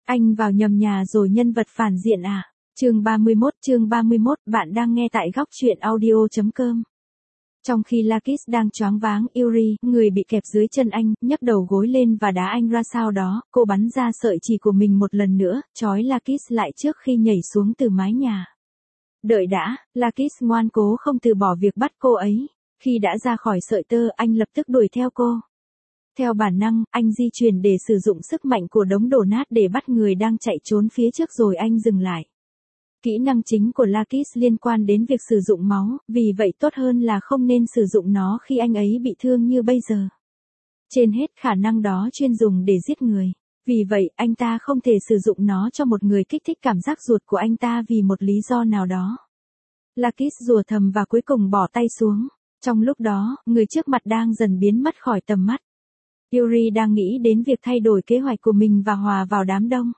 Anh vào nhầm nhà rồi nhân vật phản diện à? Chương 31, bạn đang nghe tại góc truyện audio.com. Trong khi Lakis đang choáng váng, Yuri, người bị kẹp dưới chân anh, nhấc đầu gối lên và đá anh ra, sau đó, cô bắn ra sợi chỉ của mình một lần nữa, trói Lakis lại trước khi nhảy xuống từ mái nhà. Đợi đã, Lakis ngoan cố không từ bỏ việc bắt cô ấy. Khi đã ra khỏi sợi tơ, anh lập tức đuổi theo cô. Theo bản năng, anh di chuyển để sử dụng sức mạnh của đống đổ nát để bắt người đang chạy trốn phía trước rồi anh dừng lại. Kỹ năng chính của Lakis liên quan đến việc sử dụng máu, vì vậy tốt hơn là không nên sử dụng nó khi anh ấy bị thương như bây giờ. Trên hết, khả năng đó chuyên dùng để giết người. Vì vậy, anh ta không thể sử dụng nó cho một người kích thích cảm giác ruột của anh ta vì một lý do nào đó. Lakis rủa thầm và cuối cùng bỏ tay xuống. Trong lúc đó, người trước mặt đang dần biến mất khỏi tầm mắt. Yuri đang nghĩ đến việc thay đổi kế hoạch của mình và hòa vào đám đông.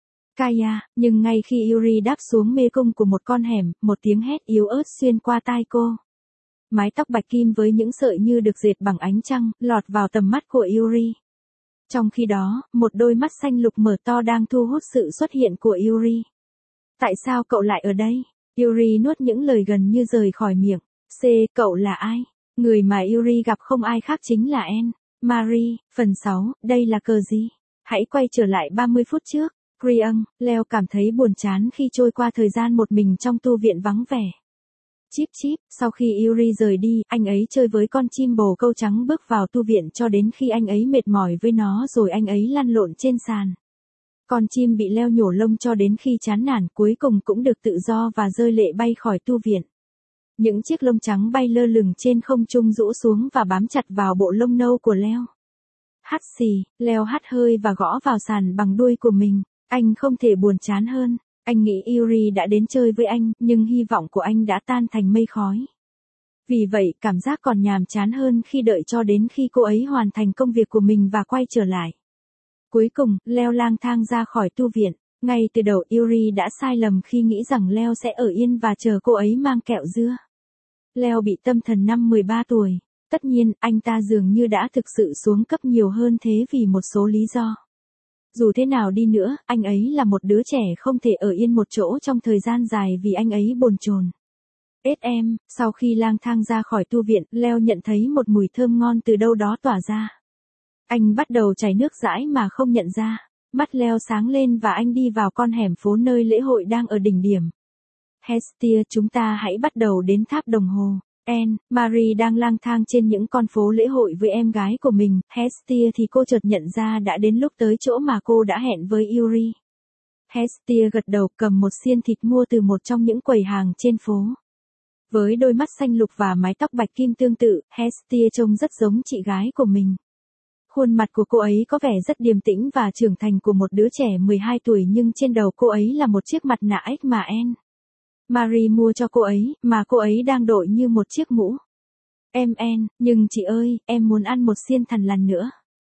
Kaya, nhưng ngay khi Yuri đáp xuống mê cung của một con hẻm, một tiếng hét yếu ớt xuyên qua tai cô. Mái tóc bạch kim với những sợi như được dệt bằng ánh trăng, lọt vào tầm mắt của Yuri. Trong khi đó, một đôi mắt xanh lục mở to đang thu hút sự xuất hiện của Yuri. Tại sao cậu lại ở đây? Yuri nuốt những lời gần như rời khỏi miệng. Cậu là ai? Người mà Yuri gặp không ai khác chính là Marie. Phần 6, đây là cờ gì? Hãy quay trở lại 30 phút trước. Leo cảm thấy buồn chán khi trôi qua thời gian một mình trong tu viện vắng vẻ. Chip, sau khi Yuri rời đi, anh ấy chơi với con chim bồ câu trắng bước vào tu viện cho đến khi anh ấy mệt mỏi với nó rồi anh ấy lăn lộn trên sàn. Con chim bị Leo nhổ lông cho đến khi chán nản, cuối cùng cũng được tự do và rơi lệ bay khỏi tu viện. Những chiếc lông trắng bay lơ lửng trên không trung rũ xuống và bám chặt vào bộ lông nâu của Leo. Hắt xì, Leo hắt hơi và gõ vào sàn bằng đuôi của mình. Anh không thể buồn chán hơn. Anh nghĩ Yuri đã đến chơi với anh, nhưng hy vọng của anh đã tan thành mây khói. Vì vậy, cảm giác còn nhàm chán hơn khi đợi cho đến khi cô ấy hoàn thành công việc của mình và quay trở lại. Cuối cùng, Leo lang thang ra khỏi tu viện. Ngay từ đầu Yuri đã sai lầm khi nghĩ rằng Leo sẽ ở yên và chờ cô ấy mang kẹo dưa. Leo bị tâm thần năm 13 tuổi. Tất nhiên, anh ta dường như đã thực sự xuống cấp nhiều hơn thế vì một số lý do. Dù thế nào đi nữa, anh ấy là một đứa trẻ không thể ở yên một chỗ trong thời gian dài vì anh ấy bồn chồn. Sau khi lang thang ra khỏi tu viện, Leo nhận thấy một mùi thơm ngon từ đâu đó tỏa ra. Anh bắt đầu chảy nước dãi mà không nhận ra. Mắt Leo sáng lên và anh đi vào con hẻm phố nơi lễ hội đang ở đỉnh điểm. Hestia, chúng ta hãy bắt đầu đến tháp đồng hồ. Marie đang lang thang trên những con phố lễ hội với em gái của mình. Hestia thì cô chợt nhận ra đã đến lúc tới chỗ mà cô đã hẹn với Yuri. Hestia gật đầu, cầm một xiên thịt mua từ một trong những quầy hàng trên phố. Với đôi mắt xanh lục và mái tóc bạch kim tương tự, Hestia trông rất giống chị gái của mình. Khuôn mặt của cô ấy có vẻ rất điềm tĩnh và trưởng thành của một đứa trẻ 12 tuổi, nhưng trên đầu cô ấy là một chiếc mặt nạ ếch mà Marie mua cho cô ấy, mà cô ấy đang đội như một chiếc mũ. Nhưng chị ơi, em muốn ăn một xiên thằn lằn nữa.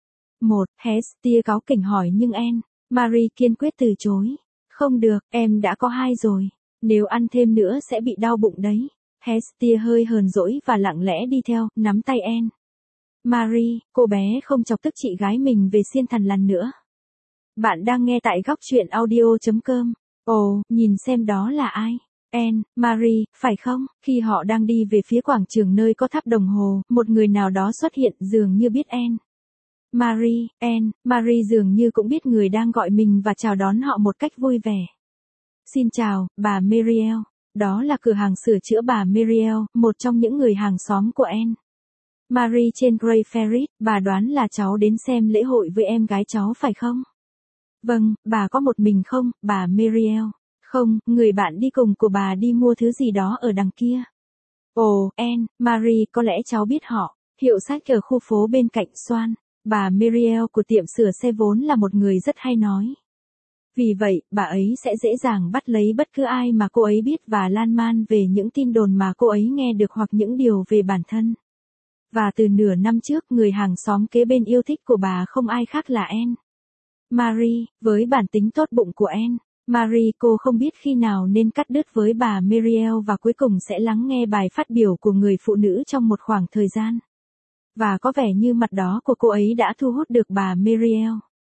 Hestia cáu kỉnh hỏi nhưng Marie kiên quyết từ chối. Không được, em đã có 2 rồi. Nếu ăn thêm nữa sẽ bị đau bụng đấy. Hestia hơi hờn dỗi và lặng lẽ đi theo, nắm tay Marie, cô bé không chọc tức chị gái mình về xiên thằn lằn nữa. Bạn đang nghe tại góc truyện audio.com. Ồ, nhìn xem đó là ai? Marie, phải không? Khi họ đang đi về phía quảng trường nơi có tháp đồng hồ, một người nào đó xuất hiện dường như biết Marie. Marie dường như cũng biết người đang gọi mình và chào đón họ một cách vui vẻ. Xin chào, bà Mariel. Đó là cửa hàng sửa chữa bà Mariel, một trong những người hàng xóm của Marie trên Grey Ferris. Bà đoán là cháu đến xem lễ hội với em gái cháu phải không? Vâng, bà có một mình không, bà Mariel? Không, người bạn đi cùng của bà đi mua thứ gì đó ở đằng kia. Ồ, Marie, có lẽ cháu biết họ. Hiệu sách ở khu phố bên cạnh Swan. Bà Mariel của tiệm sửa xe vốn là một người rất hay nói. Vì vậy, bà ấy sẽ dễ dàng bắt lấy bất cứ ai mà cô ấy biết và lan man về những tin đồn mà cô ấy nghe được hoặc những điều về bản thân. Và từ nửa năm trước, người hàng xóm kế bên yêu thích của bà không ai khác là Marie. Với bản tính tốt bụng của Marie, cô không biết khi nào nên cắt đứt với bà Mariel và cuối cùng sẽ lắng nghe bài phát biểu của người phụ nữ trong một khoảng thời gian. Và có vẻ như mặt đó của cô ấy đã thu hút được bà Mariel.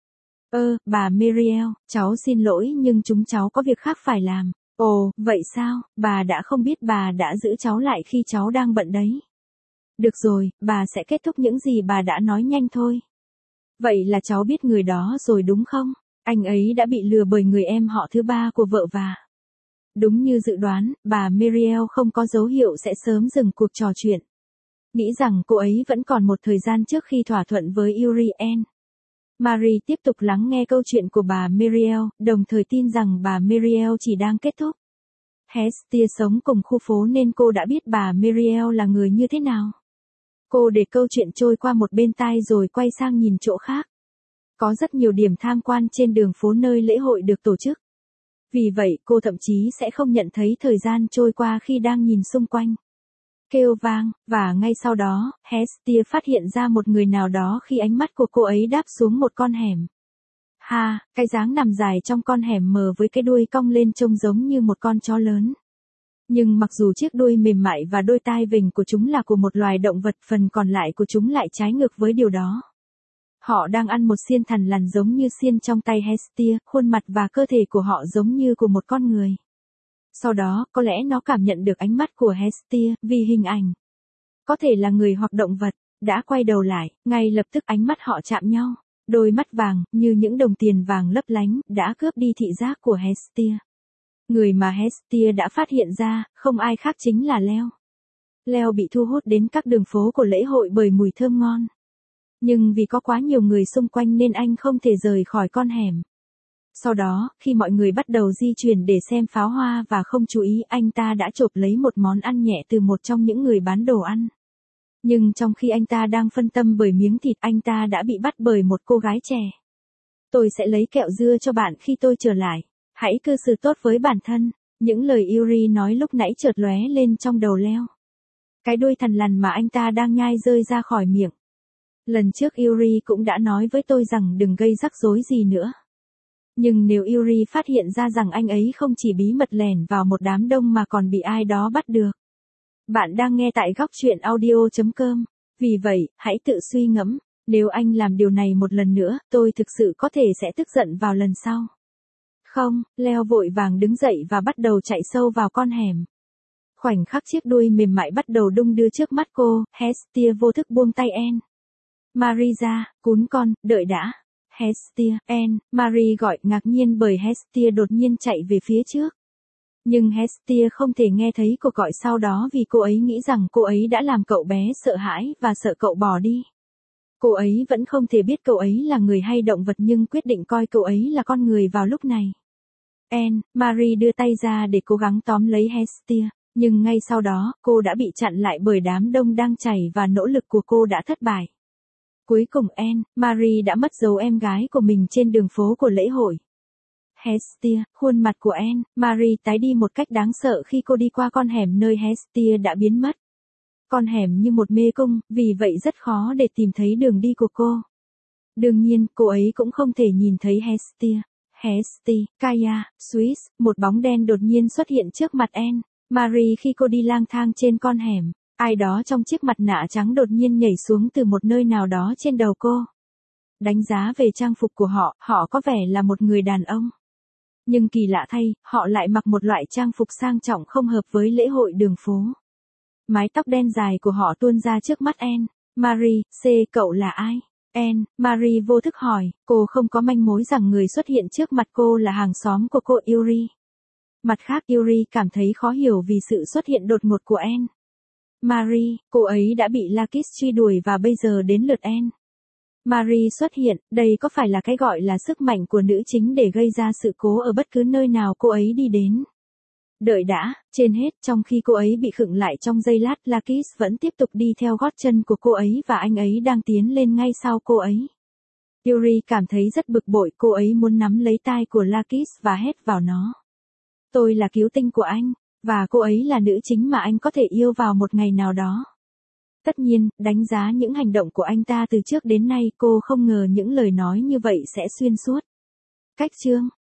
Bà Mariel, cháu xin lỗi nhưng chúng cháu có việc khác phải làm. Ồ, vậy sao, bà đã không biết bà đã giữ cháu lại khi cháu đang bận đấy. Được rồi, bà sẽ kết thúc những gì bà đã nói nhanh thôi. Vậy là cháu biết người đó rồi đúng không? Anh ấy đã bị lừa bởi người em họ thứ ba của vợ và... Đúng như dự đoán, bà Mariel không có dấu hiệu sẽ sớm dừng cuộc trò chuyện. Nghĩ rằng cô ấy vẫn còn một thời gian trước khi thỏa thuận với Uriel. Marie tiếp tục lắng nghe câu chuyện của bà Mariel, đồng thời tin rằng bà Mariel chỉ đang kết thúc. Hestia sống cùng khu phố nên cô đã biết bà Mariel là người như thế nào. Cô để câu chuyện trôi qua một bên tai rồi quay sang nhìn chỗ khác. Có rất nhiều điểm tham quan trên đường phố nơi lễ hội được tổ chức. Vì vậy cô thậm chí sẽ không nhận thấy thời gian trôi qua khi đang nhìn xung quanh. Kêu vang, và ngay sau đó, Hestia phát hiện ra một người nào đó khi ánh mắt của cô ấy đáp xuống một con hẻm. Cái dáng nằm dài trong con hẻm mờ với cái đuôi cong lên trông giống như một con chó lớn. Nhưng mặc dù chiếc đuôi mềm mại và đôi tai vểnh của chúng là của một loài động vật, phần còn lại của chúng lại trái ngược với điều đó. Họ đang ăn một xiên thằn lằn giống như xiên trong tay Hestia, khuôn mặt và cơ thể của họ giống như của một con người. Sau đó, có lẽ nó cảm nhận được ánh mắt của Hestia, vì hình ảnh. Có thể là người hoặc động vật, đã quay đầu lại, ngay lập tức ánh mắt họ chạm nhau. Đôi mắt vàng, như những đồng tiền vàng lấp lánh, đã cướp đi thị giác của Hestia. Người mà Hestia đã phát hiện ra, không ai khác chính là Leo. Leo bị thu hút đến các đường phố của lễ hội bởi mùi thơm ngon. Nhưng vì có quá nhiều người xung quanh nên anh không thể rời khỏi con hẻm. Sau đó, khi mọi người bắt đầu di chuyển để xem pháo hoa và không chú ý, anh ta đã chộp lấy một món ăn nhẹ từ một trong những người bán đồ ăn. Nhưng trong khi anh ta đang phân tâm bởi miếng thịt, anh ta đã bị bắt bởi một cô gái trẻ. Tôi sẽ lấy kẹo dưa cho bạn khi tôi trở lại. Hãy cư xử tốt với bản thân. Những lời Yuri nói lúc nãy chợt lóe lên trong đầu Leo. Cái đuôi thằn lằn mà anh ta đang nhai rơi ra khỏi miệng. Lần trước Yuri cũng đã nói với tôi rằng đừng gây rắc rối gì nữa. Nhưng nếu Yuri phát hiện ra rằng anh ấy không chỉ bí mật lẻn vào một đám đông mà còn bị ai đó bắt được. Bạn đang nghe tại góc truyện audio.com. Vì vậy, hãy tự suy ngẫm. Nếu anh làm điều này một lần nữa, tôi thực sự có thể sẽ tức giận vào lần sau. Không, Leo vội vàng đứng dậy và bắt đầu chạy sâu vào con hẻm. Khoảnh khắc chiếc đuôi mềm mại bắt đầu đung đưa trước mắt cô, Hestia vô thức buông tay Anne. Marie ra, cún con, đợi đã. Hestia, Anne, Marie gọi ngạc nhiên bởi Hestia đột nhiên chạy về phía trước. Nhưng Hestia không thể nghe thấy cuộc gọi sau đó vì cô ấy nghĩ rằng cô ấy đã làm cậu bé sợ hãi và sợ cậu bỏ đi. Cô ấy vẫn không thể biết cậu ấy là người hay động vật nhưng quyết định coi cậu ấy là con người vào lúc này. Anne, Marie đưa tay ra để cố gắng tóm lấy Hestia, nhưng ngay sau đó, cô đã bị chặn lại bởi đám đông đang chảy và nỗ lực của cô đã thất bại. Cuối cùng Anne, Marie đã mất dấu em gái của mình trên đường phố của lễ hội. Hestia, khuôn mặt của Anne, Marie tái đi một cách đáng sợ khi cô đi qua con hẻm nơi Hestia đã biến mất. Con hẻm như một mê cung, vì vậy rất khó để tìm thấy đường đi của cô. Đương nhiên, cô ấy cũng không thể nhìn thấy Hestia. Hestia, Kaya, Swiss, một bóng đen đột nhiên xuất hiện trước mặt Anne, Marie khi cô đi lang thang trên con hẻm. Ai đó trong chiếc mặt nạ trắng đột nhiên nhảy xuống từ một nơi nào đó trên đầu cô. Đánh giá về trang phục của họ, họ có vẻ là một người đàn ông. Nhưng kỳ lạ thay, họ lại mặc một loại trang phục sang trọng không hợp với lễ hội đường phố. Mái tóc đen dài của họ tuôn ra trước mắt Anne. Marie, cậu là ai? Anne, Marie vô thức hỏi, cô không có manh mối rằng người xuất hiện trước mặt cô là hàng xóm của cô Yuri. Mặt khác Yuri cảm thấy khó hiểu vì sự xuất hiện đột ngột của Anne. Marie, cô ấy đã bị Lakis truy đuổi và bây giờ đến lượt Anne. Marie xuất hiện, đây có phải là cái gọi là sức mạnh của nữ chính để gây ra sự cố ở bất cứ nơi nào cô ấy đi đến. Đợi đã, trên hết, trong khi cô ấy bị khựng lại trong giây lát, Lakis vẫn tiếp tục đi theo gót chân của cô ấy và anh ấy đang tiến lên ngay sau cô ấy. Yuri cảm thấy rất bực bội, cô ấy muốn nắm lấy tai của Lakis và hét vào nó. Tôi là cứu tinh của anh, và cô ấy là nữ chính mà anh có thể yêu vào một ngày nào đó. Tất nhiên, đánh giá những hành động của anh ta từ trước đến nay, cô không ngờ những lời nói như vậy sẽ xuyên suốt. Cách chương